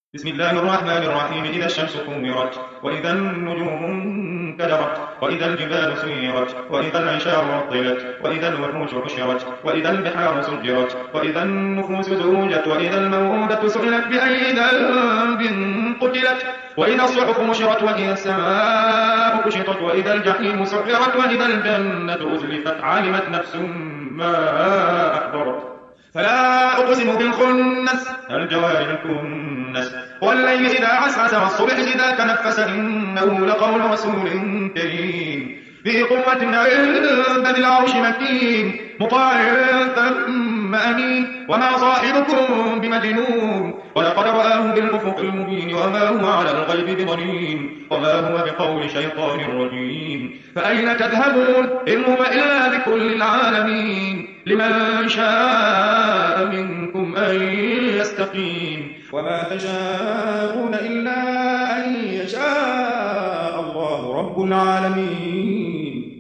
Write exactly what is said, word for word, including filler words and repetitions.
بسم الله الرحمن الرحيم إذا الشمس كورت وإذا النجوم انكدرت وإذا الجبال سيرت وإذا العشار عطلت وإذا الوحوش حشرت وإذا البحار سجرت وإذا النفوس زوجت وإذا الموءودة سئلت بأي ذنب قتلت وإذا الصحف نشرت وإذا السماء كشطت وإذا الجحيم سعرت وإذا الجنة أزلفت علمت نفس ما أحضرت فلا أقسم بالخنس الجوار الكنس والليل إذا عسعس والصبح إذا تنفس إنه لقول رسول كريم ذي قوة عند ذي العرش مكين مطاع ثم أمين وما صاحبكم بمجنون ولقد رآه بالأفق المبين وما هو على الغيب بضنين وما هو بقول شيطان رجيم فأين تذهبون إن هو إلا ذكر للعالمين لمن شاء منكم أن يستقيم وما تشاءون إلا أن يشاء الله رب العالمين.